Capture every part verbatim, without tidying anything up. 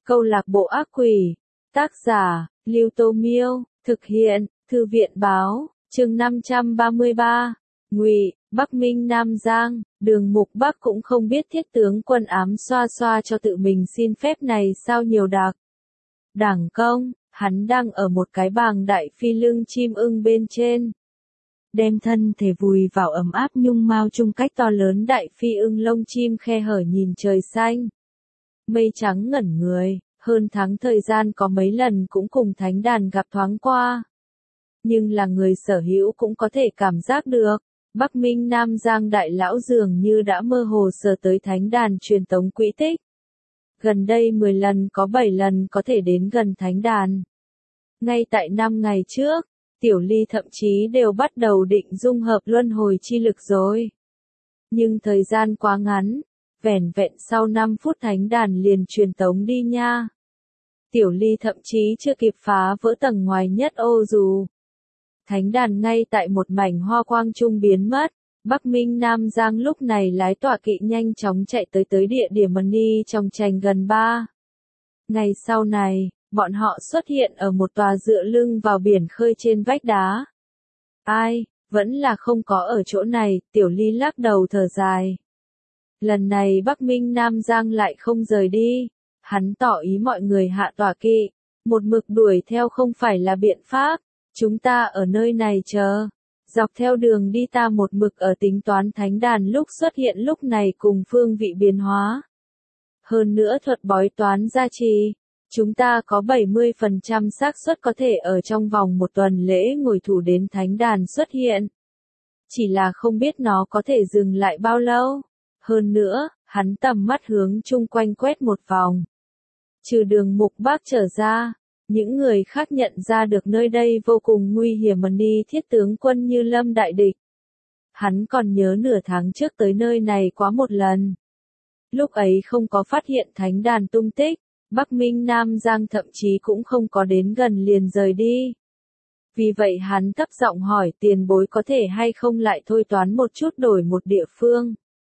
Câu lạc bộ ác quỷ. Tác giả, Lưu Tô Miêu. Thực hiện, Thư viện Báo. Chương năm trăm ba mươi ba. Ngụy, Bắc Minh Nam Giang. Đường Mục Bắc cũng không biết thiết tướng quân ám xoa xoa cho tự mình xin phép này sao nhiều đặc. Đảng công, hắn đang ở một cái bàng đại phi lưng chim ưng bên trên. Đem thân thể vùi vào ấm áp nhung mao chung cách to lớn đại phi ưng lông chim khe hở nhìn trời xanh. Mây trắng ngẩn người, hơn tháng thời gian có mấy lần cũng cùng thánh đàn gặp thoáng qua. Nhưng là người sở hữu cũng có thể cảm giác được, Bắc Minh Nam Giang đại lão dường như đã mơ hồ sờ tới thánh đàn truyền tống quỹ tích. Gần đây mười lần có bảy lần có thể đến gần thánh đàn. Ngay tại năm ngày trước, Tiểu Ly thậm chí đều bắt đầu định dung hợp luân hồi chi lực rồi. Nhưng thời gian quá ngắn, vẻn vẹn sau năm phút thánh đàn liền truyền tống đi nha. Tiểu Ly thậm chí chưa kịp phá vỡ tầng ngoài nhất ô dù. Thánh đàn ngay tại một mảnh hoa quang trung biến mất, Bắc Minh Nam Giang lúc này lái tọa kỵ nhanh chóng chạy tới tới địa điểm Mani trong tranh gần ba. Ngày sau này, bọn họ xuất hiện ở một tòa dựa lưng vào biển khơi trên vách đá. Ai, vẫn là không có ở chỗ này, Tiểu Ly lắc đầu thở dài. Lần này Bắc Minh Nam Giang lại không rời đi, hắn tỏ ý mọi người hạ tọa kỵ, một mực đuổi theo không phải là biện pháp, chúng ta ở nơi này chờ. Dọc theo đường đi ta một mực ở tính toán thánh đàn lúc xuất hiện lúc này cùng phương vị biến hóa. Hơn nữa thuật bói toán gia trì, chúng ta có bảy mươi phần trăm xác suất có thể ở trong vòng một tuần lễ ngồi thủ đến thánh đàn xuất hiện. Chỉ là không biết nó có thể dừng lại bao lâu. Hơn nữa, hắn tầm mắt hướng chung quanh quét một vòng. Trừ Đường Mục Bắc trở ra, những người khác nhận ra được nơi đây vô cùng nguy hiểm mà đi thiết tướng quân như lâm đại địch. Hắn còn nhớ nửa tháng trước tới nơi này quá một lần. Lúc ấy không có phát hiện thánh đàn tung tích, Bắc Minh Nam Giang thậm chí cũng không có đến gần liền rời đi. Vì vậy hắn thấp giọng hỏi tiền bối có thể hay không lại thôi toán một chút đổi một địa phương.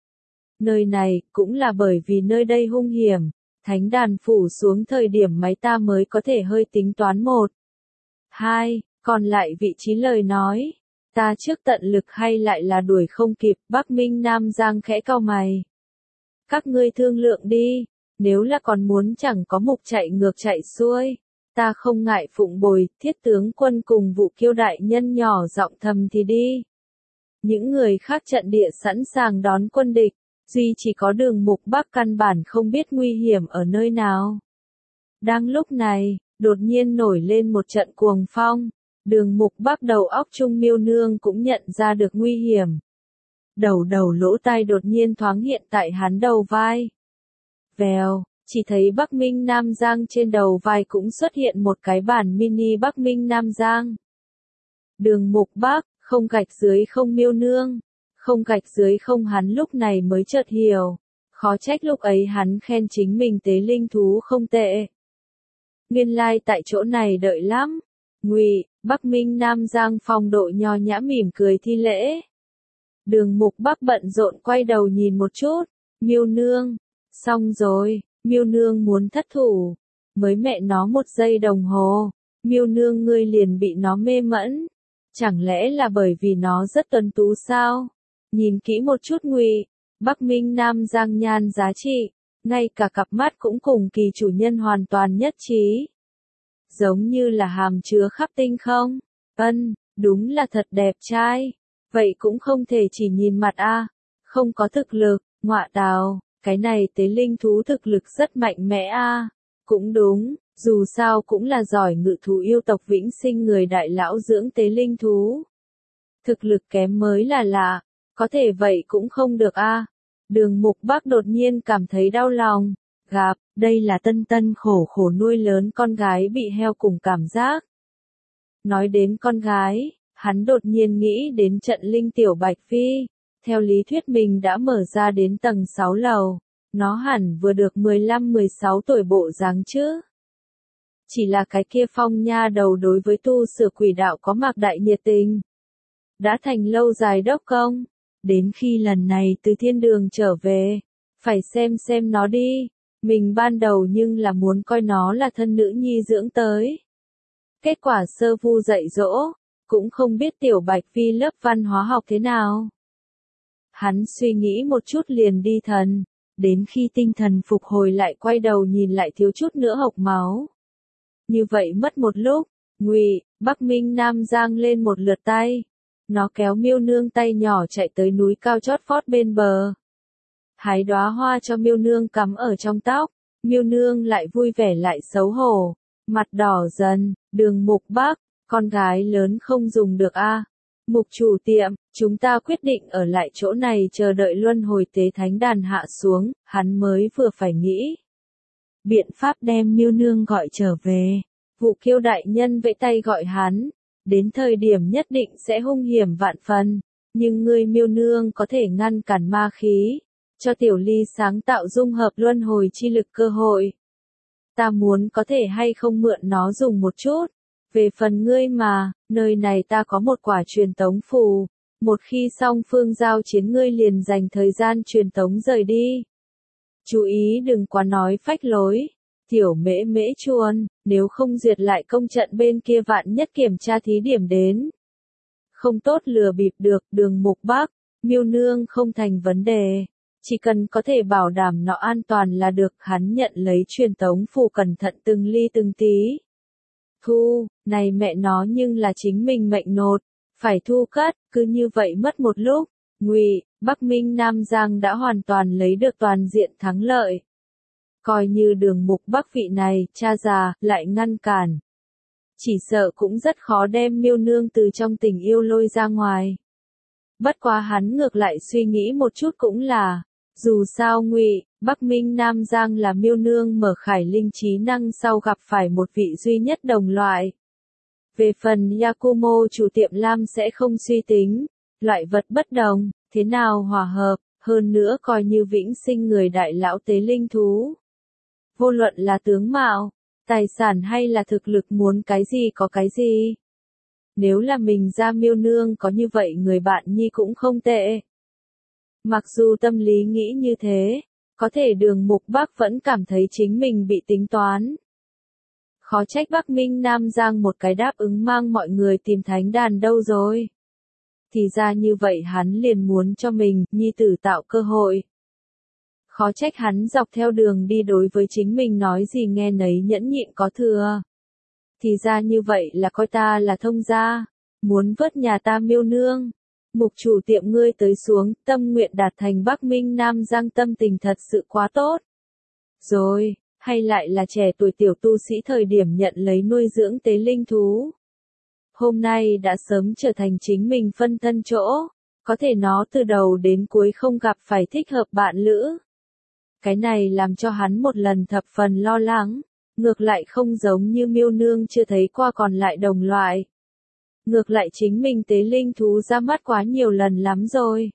Nơi này, cũng là bởi vì nơi đây hung hiểm, thánh đàn phủ xuống thời điểm máy ta mới có thể hơi tính toán một. Hai, còn lại vị trí lời nói, ta trước tận lực hay lại là đuổi không kịp, Bắc Minh Nam Giang khẽ cau mày. Các ngươi thương lượng đi, nếu là còn muốn chẳng có mục chạy ngược chạy xuôi, ta không ngại phụng bồi, thiết tướng quân cùng Vũ Kiêu đại nhân nhỏ giọng thầm thì đi. Những người khác trận địa sẵn sàng đón quân địch. Duy chỉ có Đường Mục Bắc căn bản không biết nguy hiểm ở nơi nào. Đang lúc này, đột nhiên nổi lên một trận cuồng phong, Đường Mục Bắc đầu óc Trung Miêu Nương cũng nhận ra được nguy hiểm. Đầu đầu lỗ tai đột nhiên thoáng hiện tại hắn đầu vai. Vèo, chỉ thấy Bắc Minh Nam Giang trên đầu vai cũng xuất hiện một cái bản mini Bắc Minh Nam Giang. Đường Mục Bắc, không gạch dưới không Miêu Nương. Không gạch dưới không hắn lúc này mới chợt hiểu, khó trách lúc ấy hắn khen chính mình tế linh thú không tệ. Nguyên lai like tại chỗ này đợi lắm. Ngụy, Bắc Minh Nam Giang phong độ nho nhã mỉm cười thi lễ. Đường Mục Bắc bận rộn quay đầu nhìn một chút, Miêu Nương, xong rồi, Miêu Nương muốn thất thủ, mới mẹ nó một giây đồng hồ, Miêu Nương ngươi liền bị nó mê mẫn, chẳng lẽ là bởi vì nó rất tuấn tú sao? Nhìn kỹ một chút Ngụy, Bắc Minh Nam Giang nhan giá trị, ngay cả cặp mắt cũng cùng kỳ chủ nhân hoàn toàn nhất trí. Giống như là hàm chứa khắp tinh không. Ân, đúng là thật đẹp trai. Vậy cũng không thể chỉ nhìn mặt a, không có thực lực, ngọa tào, cái này tế linh thú thực lực rất mạnh mẽ a. Cũng đúng, dù sao cũng là giỏi ngự thú yêu tộc vĩnh sinh người đại lão dưỡng tế linh thú. Thực lực kém mới là lạ. Có thể vậy cũng không được a. À. Đường Mục Bắc đột nhiên cảm thấy đau lòng. Gặp, đây là tân tân khổ khổ nuôi lớn con gái bị heo cùng cảm giác. Nói đến con gái, hắn đột nhiên nghĩ đến trận linh tiểu Bạch Phi. Theo lý thuyết mình đã mở ra đến tầng sáu lầu. Nó hẳn vừa được mười lăm mười sáu tuổi bộ dáng chứ. Chỉ là cái kia phong nha đầu đối với tu sửa quỷ đạo có mạc đại nhiệt tình. Đã thành lâu dài đốc công. Đến khi lần này từ thiên đường trở về, phải xem xem nó đi, Mình ban đầu nhưng là muốn coi nó là thân nữ nhi dưỡng tới. Kết quả sơ vu dạy dỗ, cũng không biết tiểu Bạch Phi lớp văn hóa học thế nào. Hắn suy nghĩ một chút liền đi thần, đến khi tinh thần phục hồi lại quay đầu nhìn lại thiếu chút nữa hộc máu. Như vậy mất một lúc, Ngụy, Bắc Minh Nam Giang lên một lượt tay. Nó kéo Miêu Nương tay nhỏ chạy tới núi cao chót vót bên bờ. Hái đóa hoa cho Miêu Nương cắm ở trong tóc, Miêu Nương lại vui vẻ lại xấu hổ, mặt đỏ dần, Đường Mục Bắc, con gái lớn không dùng được a. À. Mục chủ tiệm, chúng ta quyết định ở lại chỗ này chờ đợi luân hồi tế thánh đàn hạ xuống, hắn mới vừa phải nghĩ. Biện pháp đem Miêu Nương gọi trở về, Vụ Kiêu đại nhân vẫy tay gọi hắn, đến thời điểm nhất định sẽ hung hiểm vạn phần, nhưng ngươi Miêu Nương có thể ngăn cản ma khí, cho Tiểu Ly sáng tạo dung hợp luân hồi chi lực cơ hội. Ta muốn có thể hay không mượn nó dùng một chút. Về phần ngươi mà, nơi này ta có một quả truyền tống phù, một khi xong phương giao chiến ngươi liền dành thời gian truyền tống rời đi. Chú ý đừng quá nói phách lối, tiểu mễ mễ chuồn, nếu không duyệt lại công trận bên kia vạn nhất kiểm tra thí điểm đến. Không tốt lừa bịp được, Đường Mục Bắc, Miêu Nương không thành vấn đề, chỉ cần có thể bảo đảm nó an toàn là được. Hắn nhận lấy truyền tống phù cẩn thận từng ly từng tí. Thu, này mẹ nó nhưng là chính mình mệnh nột, phải thu cất, cứ như vậy mất một lúc, Ngụy, Bắc Minh Nam Giang đã hoàn toàn lấy được toàn diện thắng lợi. Coi như Đường Mục Bắc vị này, cha già, lại ngăn cản. Chỉ sợ cũng rất khó đem Miêu Nương từ trong tình yêu lôi ra ngoài. Bất quá hắn ngược lại suy nghĩ một chút cũng là, dù sao Ngụy, Bắc Minh Nam Giang là Miêu Nương mở khải linh trí năng sau gặp phải một vị duy nhất đồng loại. Về phần Yakumo chủ tiệm Lam sẽ không suy tính, loại vật bất đồng, thế nào hòa hợp, hơn nữa coi như vĩnh sinh người đại lão tế linh thú. Vô luận là tướng mạo, tài sản hay là thực lực muốn cái gì có cái gì. Nếu là mình ra Miêu Nương có như vậy người bạn nhi cũng không tệ. Mặc dù tâm lý nghĩ như thế, có thể Đường Mục Bắc vẫn cảm thấy chính mình bị tính toán. Khó trách Bắc Minh Nam Giang một cái đáp ứng mang mọi người tìm thánh đàn đâu rồi. Thì ra như vậy hắn liền muốn cho mình, nhi tử tạo cơ hội. Khó trách hắn dọc theo đường đi đối với chính mình nói gì nghe nấy nhẫn nhịn có thừa. Thì ra như vậy là coi ta là thông gia, muốn vớt nhà ta Miêu Nương. Mục chủ tiệm ngươi tới xuống, tâm nguyện đạt thành. Bắc Minh Nam Giang tâm tình thật sự quá tốt. Rồi, hay lại là trẻ tuổi tiểu tu sĩ thời điểm nhận lấy nuôi dưỡng tế linh thú. Hôm nay đã sớm trở thành chính mình phân thân chỗ, có thể nó từ đầu đến cuối không gặp phải thích hợp bạn lữ. Cái này làm cho hắn một lần thập phần lo lắng, ngược lại không giống như Miêu Nương chưa thấy qua còn lại đồng loại. Ngược lại chính mình tế linh thú ra mắt quá nhiều lần lắm rồi.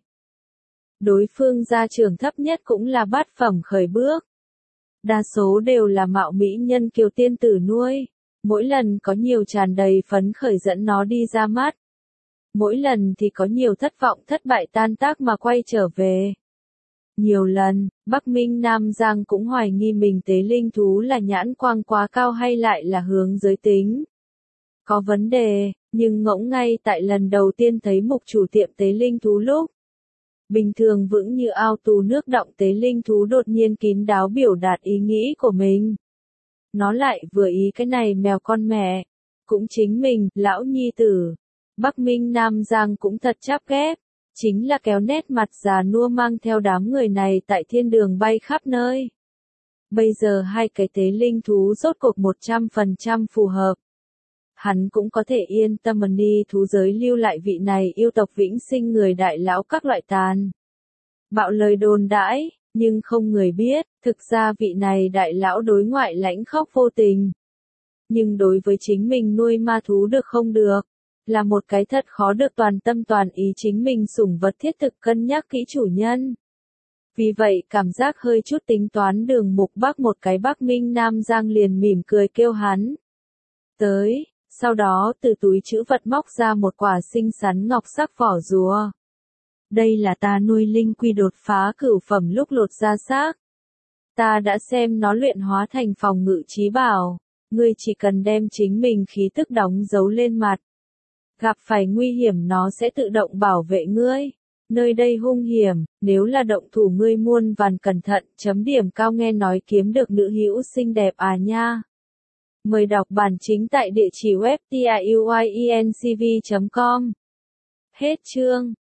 Đối phương gia trưởng thấp nhất cũng là bát phẩm khởi bước. Đa số đều là mạo mỹ nhân kiều tiên tử nuôi. Mỗi lần có nhiều tràn đầy phấn khởi dẫn nó đi ra mắt. Mỗi lần thì có nhiều thất vọng thất bại tan tác mà quay trở về. Nhiều lần, Bắc Minh Nam Giang cũng hoài nghi mình tế linh thú là nhãn quang quá cao hay lại là hướng giới tính. Có vấn đề, nhưng ngỗng ngay tại lần đầu tiên thấy mục chủ tiệm tế linh thú lúc. Bình thường vững như ao tù nước động tế linh thú đột nhiên kín đáo biểu đạt ý nghĩ của mình. Nó lại vừa ý cái này mèo con mẹ. Cũng chính mình, lão nhi tử. Bắc Minh Nam Giang cũng thật chắp ghép. Chính là kéo nét mặt già nua mang theo đám người này tại thiên đường bay khắp nơi. Bây giờ hai cái tế linh thú rốt cuộc một trăm phần trăm phù hợp. Hắn cũng có thể yên tâm mà đi thú giới lưu lại vị này yêu tộc vĩnh sinh người đại lão các loại tàn. Bạo lời đồn đãi, nhưng không người biết, thực ra vị này đại lão đối ngoại lãnh khóc vô tình. Nhưng đối với chính mình nuôi ma thú được không được, là một cái thật khó được toàn tâm toàn ý chính mình sủng vật thiết thực cân nhắc kỹ chủ nhân. Vì vậy cảm giác hơi chút tính toán Đường Mục Bắc một cái Bắc Minh Nam Giang liền mỉm cười kêu hắn. Tới, sau đó từ túi trữ vật móc ra một quả xinh xắn ngọc sắc vỏ rùa. Đây là ta nuôi linh quy đột phá cửu phẩm lúc lột ra xác. Ta đã xem nó luyện hóa thành phòng ngự trí bảo. Ngươi chỉ cần đem chính mình khí tức đóng dấu lên mặt. Gặp phải nguy hiểm nó sẽ tự động bảo vệ ngươi. Nơi đây hung hiểm, nếu là động thủ ngươi muôn vàn cẩn thận, chấm điểm cao nghe nói kiếm được nữ hữu xinh đẹp à nha. Mời đọc bản chính tại địa chỉ web tiuyencv chấm com. Hết chương.